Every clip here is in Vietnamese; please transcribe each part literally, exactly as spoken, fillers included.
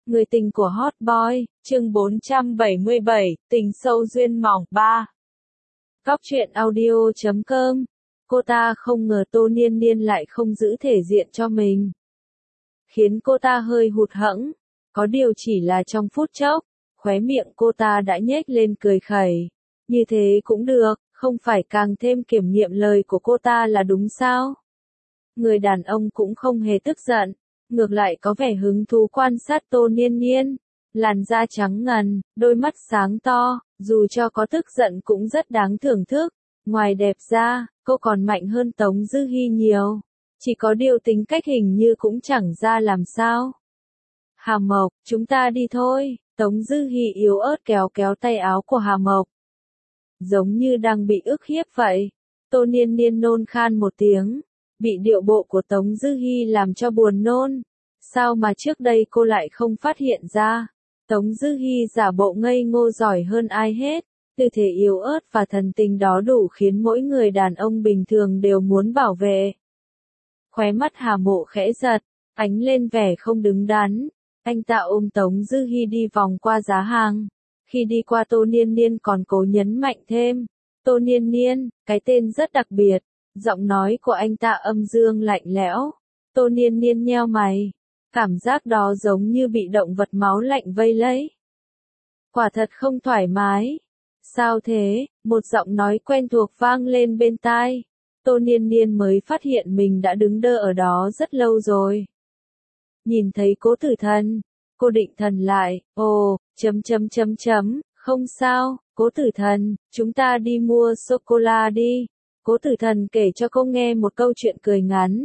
Người tình của Hot Boy, chương bốn trăm bảy mươi bảy, tình sâu duyên mỏng ba. Cóc truyện audio chấm com. Cô ta không ngờ Tô Niên Niên lại không giữ thể diện cho mình, khiến cô ta hơi hụt hẫng. Có điều chỉ là trong phút chốc, khóe miệng cô ta đã nhếch lên cười khẩy. Như thế cũng được, không phải càng thêm kiểm nghiệm lời của cô ta là đúng sao? Người đàn ông cũng không hề tức giận, ngược lại có vẻ hứng thú quan sát Tô Niên Niên. Làn da trắng ngần, đôi mắt sáng to, dù cho có tức giận cũng rất đáng thưởng thức. Ngoài đẹp ra, cô còn mạnh hơn Tống Dư Hi nhiều. Chỉ có điều tính cách hình như cũng chẳng ra làm sao. Hà Mộc, chúng ta đi thôi. Tống Dư Hi yếu ớt kéo kéo tay áo của Hà Mộc, giống như đang bị ức hiếp vậy. Tô Niên Niên nôn khan một tiếng, bị điệu bộ của Tống Dư Hi làm cho buồn nôn. Sao mà trước đây cô lại không phát hiện ra? Tống Dư Hi giả bộ ngây ngô giỏi hơn ai hết, tư thế yếu ớt và thần tình đó đủ khiến mỗi người đàn ông bình thường đều muốn bảo vệ. Khóe mắt Hà Mộ khẽ giật, ánh lên vẻ không đứng đắn. Anh ta ôm Tống Dư Hi đi vòng qua giá hàng. Khi đi qua Tô Niên Niên còn cố nhấn mạnh thêm. Tô Niên Niên, cái tên rất đặc biệt. Giọng nói của anh ta âm dương lạnh lẽo. Tô Niên Niên nheo mày. Cảm giác đó giống như bị động vật máu lạnh vây lấy. Quả thật không thoải mái. Sao thế? Một giọng nói quen thuộc vang lên bên tai. Tô Niên Niên mới phát hiện mình đã đứng đơ ở đó rất lâu rồi. Nhìn thấy Cố Tử Thần, cô định thần lại. Ồ, chấm chấm chấm chấm, không sao, Cố Tử Thần, chúng ta đi mua sô-cô-la đi. Cố Tử Thần kể cho cô nghe một câu chuyện cười ngắn.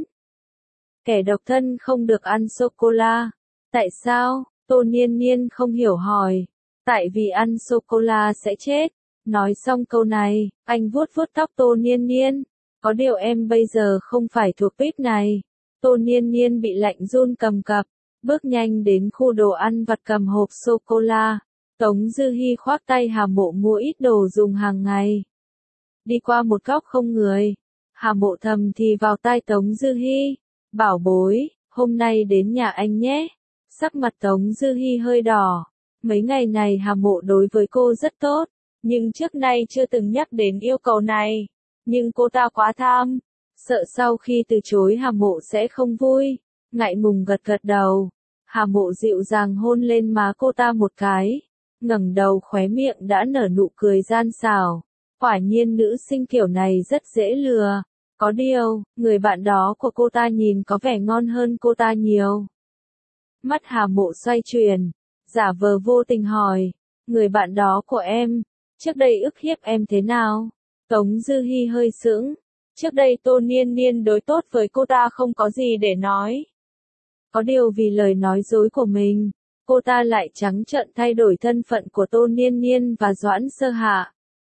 Kẻ độc thân không được ăn sô-cô-la. Tại sao? Tô Niên Niên không hiểu hỏi. Tại vì ăn sô-cô-la sẽ chết. Nói xong câu này, anh vuốt vuốt tóc Tô Niên Niên. Có điều em bây giờ không phải thuộc tuýp này. Tô Niên Niên bị lạnh run cầm cập, bước nhanh đến khu đồ ăn vặt cầm hộp sô-cô-la. Tống Dư Hi khoác tay Hà Mộ mua ít đồ dùng hàng ngày. Đi qua một góc không người, Hà Mộ thầm thì vào tai Tống Dư Hi. Bảo bối, hôm nay đến nhà anh nhé. Sắc mặt Tống Dư Hi hơi đỏ. Mấy ngày này Hà Mộ đối với cô rất tốt, nhưng trước nay chưa từng nhắc đến yêu cầu này. Nhưng cô ta quá tham, sợ sau khi từ chối Hà Mộ sẽ không vui. Ngại ngùng gật gật đầu. Hà Mộ dịu dàng hôn lên má cô ta một cái. Ngẩng đầu khóe miệng đã nở nụ cười gian xảo. Quả nhiên nữ sinh kiểu này rất dễ lừa. Có điều, người bạn đó của cô ta nhìn có vẻ ngon hơn cô ta nhiều. Mắt Hà Mộ xoay chuyển, giả vờ vô tình hỏi. Người bạn đó của em, trước đây ức hiếp em thế nào? Tống Dư Hi hơi sững. Trước đây Tô Niên Niên đối tốt với cô ta không có gì để nói. Có điều vì lời nói dối của mình, cô ta lại trắng trợn thay đổi thân phận của Tô Niên Niên và Doãn Sơ Hạ.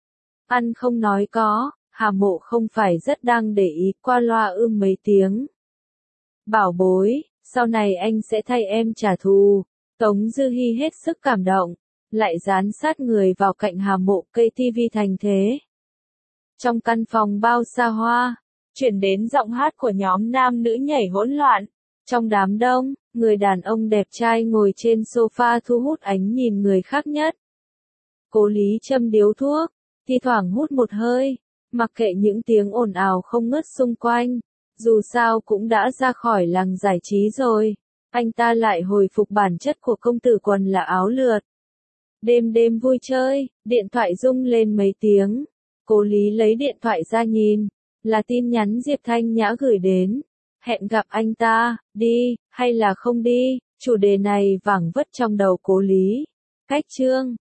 Ăn không nói có, Hà Mộ không phải rất đang để ý, qua loa ưm mấy tiếng. Bảo bối, sau này anh sẽ thay em trả thù. Tống Dư Hi hết sức cảm động, lại dán sát người vào cạnh Hà Mộ, cây tivi thành thế. Trong căn phòng bao xa hoa, chuyển đến giọng hát của nhóm nam nữ nhảy hỗn loạn. Trong đám đông, người đàn ông đẹp trai ngồi trên sofa thu hút ánh nhìn người khác nhất. Cố Lý châm điếu thuốc, thi thoảng hút một hơi, mặc kệ những tiếng ồn ào không ngớt xung quanh. Dù sao cũng đã ra khỏi làng giải trí rồi, anh ta lại hồi phục bản chất của công tử quần là áo lượt. Đêm đêm vui chơi, điện thoại rung lên mấy tiếng. Cố Lý lấy điện thoại ra nhìn, là tin nhắn Diệp Thanh Nhã gửi đến. Hẹn gặp anh ta, đi, hay là không đi, chủ đề này vảng vất trong đầu Cố Lý. Cách chương